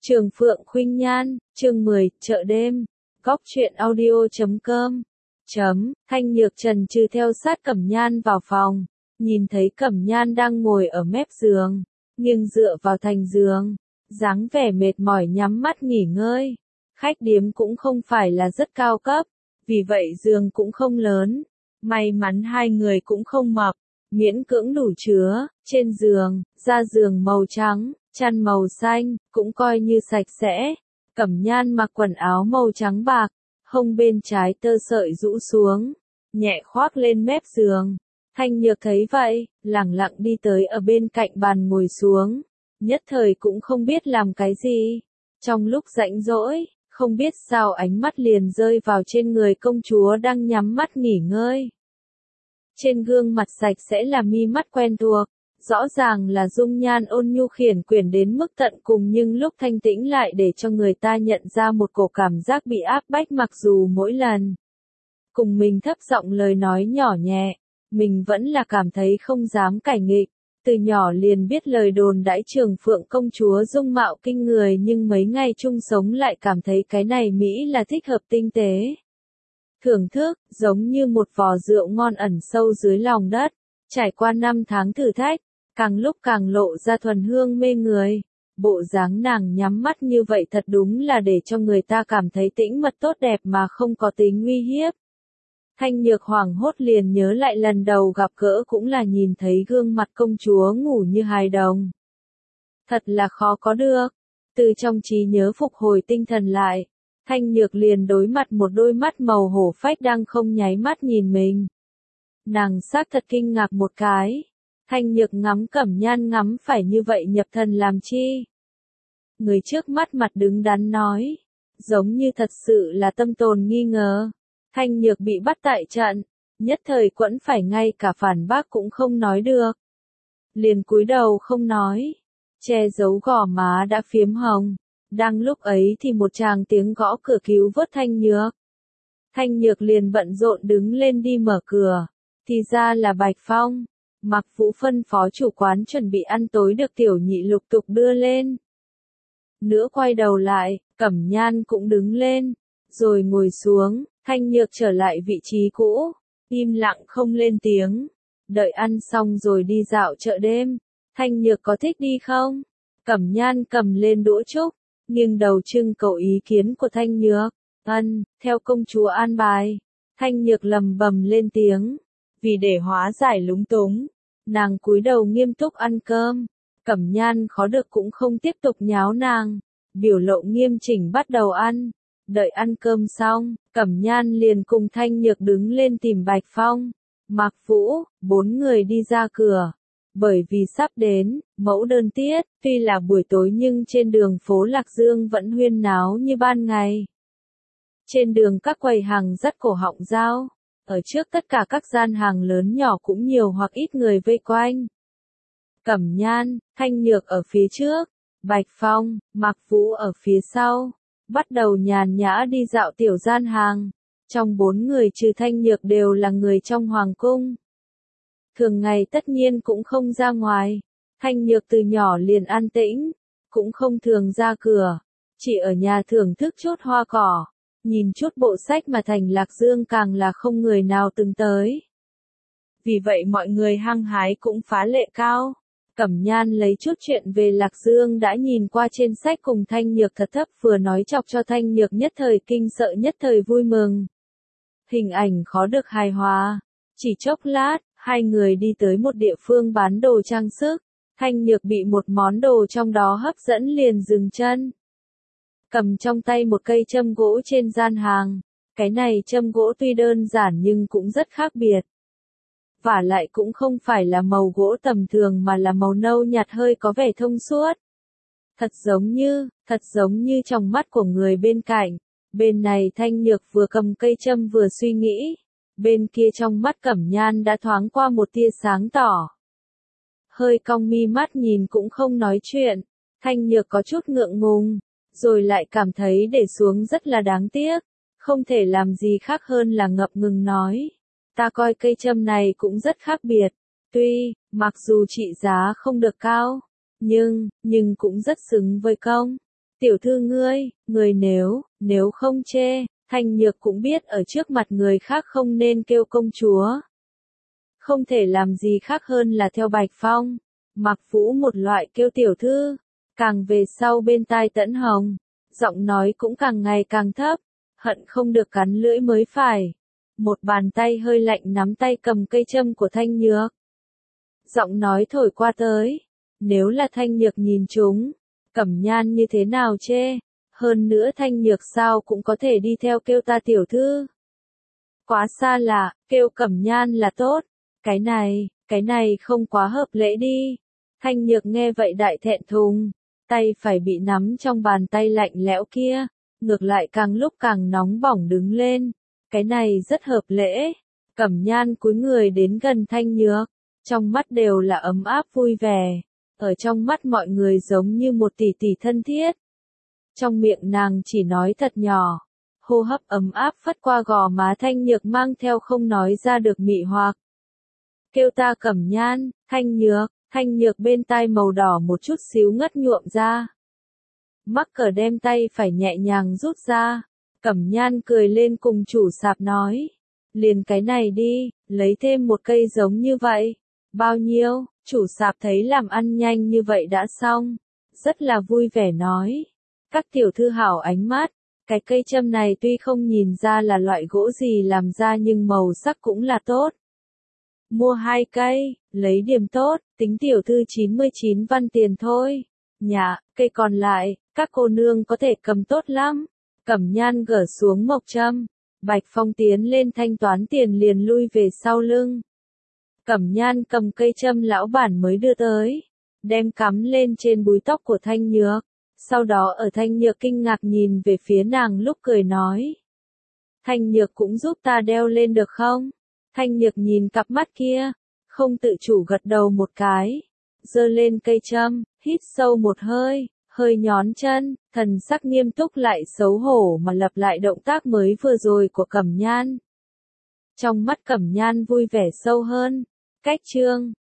Trường Phượng Khuynh Nhan, chương 10, chợ đêm. Góc truyện audio.com. Thanh Nhược trần trừ theo sát Cẩm Nhan vào phòng, nhìn thấy Cẩm Nhan đang ngồi ở mép giường, nghiêng dựa vào thành giường, dáng vẻ mệt mỏi nhắm mắt nghỉ ngơi. Khách điếm cũng không phải là rất cao cấp, vì vậy giường cũng không lớn. May mắn hai người cũng không mập, miễn cưỡng đủ chứa. Trên giường, da giường màu trắng, chăn màu xanh, cũng coi như sạch sẽ. Cẩm Nhan mặc quần áo màu trắng bạc, hông bên trái tơ sợi rũ xuống, nhẹ khoác lên mép giường. Thanh Nhược thấy vậy, lẳng lặng đi tới ở bên cạnh bàn ngồi xuống, nhất thời cũng không biết làm cái gì. Trong lúc rảnh rỗi, không biết sao ánh mắt liền rơi vào trên người công chúa đang nhắm mắt nghỉ ngơi. Trên gương mặt sạch sẽ là mi mắt quen thuộc, rõ ràng là dung nhan ôn nhu khiển quyển đến mức tận cùng, nhưng lúc thanh tĩnh lại để cho người ta nhận ra một cổ cảm giác bị áp bách. Mặc dù mỗi lần cùng mình thấp giọng lời nói nhỏ nhẹ, mình vẫn là cảm thấy không dám cãi nghịch. Từ nhỏ liền biết lời đồn đãi Trường Phượng công chúa dung mạo kinh người, nhưng mấy ngày chung sống lại cảm thấy cái này Mỹ là thích hợp tinh tế. Thưởng thức, giống như một vò rượu ngon ẩn sâu dưới lòng đất. Trải qua 5 tháng thử thách, càng lúc càng lộ ra thuần hương mê người. Bộ dáng nàng nhắm mắt như vậy thật đúng là để cho người ta cảm thấy tĩnh mật tốt đẹp mà không có tính uy hiếp. Thanh Nhược hoảng hốt liền nhớ lại lần đầu gặp gỡ cũng là nhìn thấy gương mặt công chúa ngủ như hài đồng. Thật là khó có được. Từ trong trí nhớ phục hồi tinh thần lại, Thanh Nhược liền đối mặt một đôi mắt màu hổ phách đang không nháy mắt nhìn mình. Nàng xác thật kinh ngạc một cái. Thanh Nhược ngắm Cẩm Nhan ngắm phải như vậy nhập thần làm chi? Người trước mắt mặt đứng đắn nói, giống như thật sự là tâm tồn nghi ngờ. Thanh Nhược bị bắt tại trận, nhất thời quẫn phải ngay cả phản bác cũng không nói được. Liền cúi đầu không nói, che giấu gò má đã phiếm hồng. Đang lúc ấy thì một tràng tiếng gõ cửa cứu vớt Thanh Nhược. Thanh Nhược liền bận rộn đứng lên đi mở cửa, thì ra là Bạch Phong. Mặc Vũ phân phó chủ quán chuẩn bị ăn tối được Tiểu Nhị lục tục đưa lên. Nữa quay đầu lại, Cẩm Nhan cũng đứng lên, rồi ngồi xuống. Thanh Nhược trở lại vị trí cũ, im lặng không lên tiếng. Đợi ăn xong rồi đi dạo chợ đêm. Thanh Nhược có thích đi không? Cẩm Nhan cầm lên đũa trúc, nghiêng đầu trưng cầu ý kiến của Thanh Nhược. Theo công chúa an bài. Thanh Nhược lầm bầm lên tiếng. Vì để hóa giải lúng túng, nàng cúi đầu nghiêm túc ăn cơm. Cẩm Nhan khó được cũng không tiếp tục nháo nàng, biểu lộ nghiêm chỉnh bắt đầu ăn. Đợi ăn cơm xong, Cẩm Nhan liền cùng Thanh Nhược đứng lên tìm Bạch Phong, Mạc Vũ, 4 người đi ra cửa. Bởi vì sắp đến mẫu đơn tiết, tuy là buổi tối nhưng trên đường phố Lạc Dương vẫn huyên náo như ban ngày. Trên đường các quầy hàng dắt cổ họng dao, ở trước tất cả các gian hàng lớn nhỏ cũng nhiều hoặc ít người vây quanh. Cẩm Nhan, Thanh Nhược ở phía trước, Bạch Phong, Mạc Vũ ở phía sau, bắt đầu nhàn nhã đi dạo tiểu gian hàng. Trong 4 người trừ Thanh Nhược đều là người trong hoàng cung. Thường ngày tất nhiên cũng không ra ngoài. Thanh Nhược từ nhỏ liền an tĩnh, cũng không thường ra cửa, chỉ ở nhà thưởng thức chút hoa cỏ, nhìn chút bộ sách mà thành Lạc Dương càng là không người nào từng tới. Vì vậy mọi người hăng hái cũng phá lệ cao. Cẩm Nhan lấy chút chuyện về Lạc Dương đã nhìn qua trên sách cùng Thanh Nhược thật thấp vừa nói chọc cho Thanh Nhược nhất thời kinh sợ nhất thời vui mừng. Hình ảnh khó được hài hòa. Chỉ chốc lát, hai người đi tới một địa phương bán đồ trang sức. Thanh Nhược bị một món đồ trong đó hấp dẫn liền dừng chân. Cầm trong tay một cây châm gỗ trên gian hàng. Cái này châm gỗ tuy đơn giản nhưng cũng rất khác biệt. Vả lại cũng không phải là màu gỗ tầm thường mà là màu nâu nhạt hơi có vẻ thông suốt. Thật giống như trong mắt của người bên cạnh. Bên này Thanh Nhược vừa cầm cây châm vừa suy nghĩ. Bên kia trong mắt Cẩm Nhan đã thoáng qua một tia sáng tỏ. Hơi cong mi mắt nhìn cũng không nói chuyện. Thanh Nhược có chút ngượng ngùng, rồi lại cảm thấy để xuống rất là đáng tiếc. Không thể làm gì khác hơn là ngập ngừng nói. Ta coi cây châm này cũng rất khác biệt. Tuy, mặc dù trị giá không được cao, nhưng cũng rất xứng với công. Tiểu thư người nếu không chê, Thanh Nhược cũng biết ở trước mặt người khác không nên kêu công chúa. Không thể làm gì khác hơn là theo Bạch Phong, Mặc Vũ một loại kêu tiểu thư, càng về sau bên tai Tẫn Hồng, giọng nói cũng càng ngày càng thấp, hận không được cắn lưỡi mới phải. Một bàn tay hơi lạnh nắm tay cầm cây châm của Thanh Nhược. Giọng nói thổi qua tới, nếu là Thanh Nhược nhìn chúng, Cẩm Nhan như thế nào chê, hơn nữa Thanh Nhược sao cũng có thể đi theo kêu ta tiểu thư. Quá xa lạ, kêu Cẩm Nhan là tốt, cái này không quá hợp lễ đi. Thanh Nhược nghe vậy đại thẹn thùng, tay phải bị nắm trong bàn tay lạnh lẽo kia, ngược lại càng lúc càng nóng bỏng đứng lên, cái này rất hợp lễ. Cẩm Nhan cúi người đến gần Thanh Nhược, trong mắt đều là ấm áp vui vẻ, ở trong mắt mọi người giống như một tỷ tỷ thân thiết. Trong miệng nàng chỉ nói thật nhỏ, hô hấp ấm áp phất qua gò má Thanh Nhược mang theo không nói ra được mị hoặc. Kêu ta Cẩm Nhan, Thanh Nhược bên tai màu đỏ một chút xíu ngất nhuộm ra. Mắc cờ đem tay phải nhẹ nhàng rút ra, Cẩm Nhan cười lên cùng chủ sạp nói, liền cái này đi, lấy thêm một cây giống như vậy. Bao nhiêu? Chủ sạp thấy làm ăn nhanh như vậy đã xong, rất là vui vẻ nói. Các tiểu thư hảo ánh mắt, cái cây châm này tuy không nhìn ra là loại gỗ gì làm ra nhưng màu sắc cũng là tốt. Mua 2 cây, lấy điểm tốt, tính tiểu thư 99 văn tiền thôi. Nhà, cây còn lại, các cô nương có thể cầm tốt lắm. Cẩm Nhan gỡ xuống mộc châm, Bạch Phong tiến lên thanh toán tiền liền lui về sau lưng. Cẩm Nhan cầm cây châm lão bản mới đưa tới, đem cắm lên trên búi tóc của Thanh Nhược, sau đó ở Thanh Nhược kinh ngạc nhìn về phía nàng lúc cười nói. Thanh Nhược cũng giúp ta đeo lên được không? Thanh Nhược nhìn cặp mắt kia, không tự chủ gật đầu một cái, giơ lên cây châm, hít sâu một hơi, hơi nhón chân, thần sắc nghiêm túc lại xấu hổ mà lặp lại động tác mới vừa rồi của Cẩm Nhan. Trong mắt Cẩm Nhan vui vẻ sâu hơn, cách chương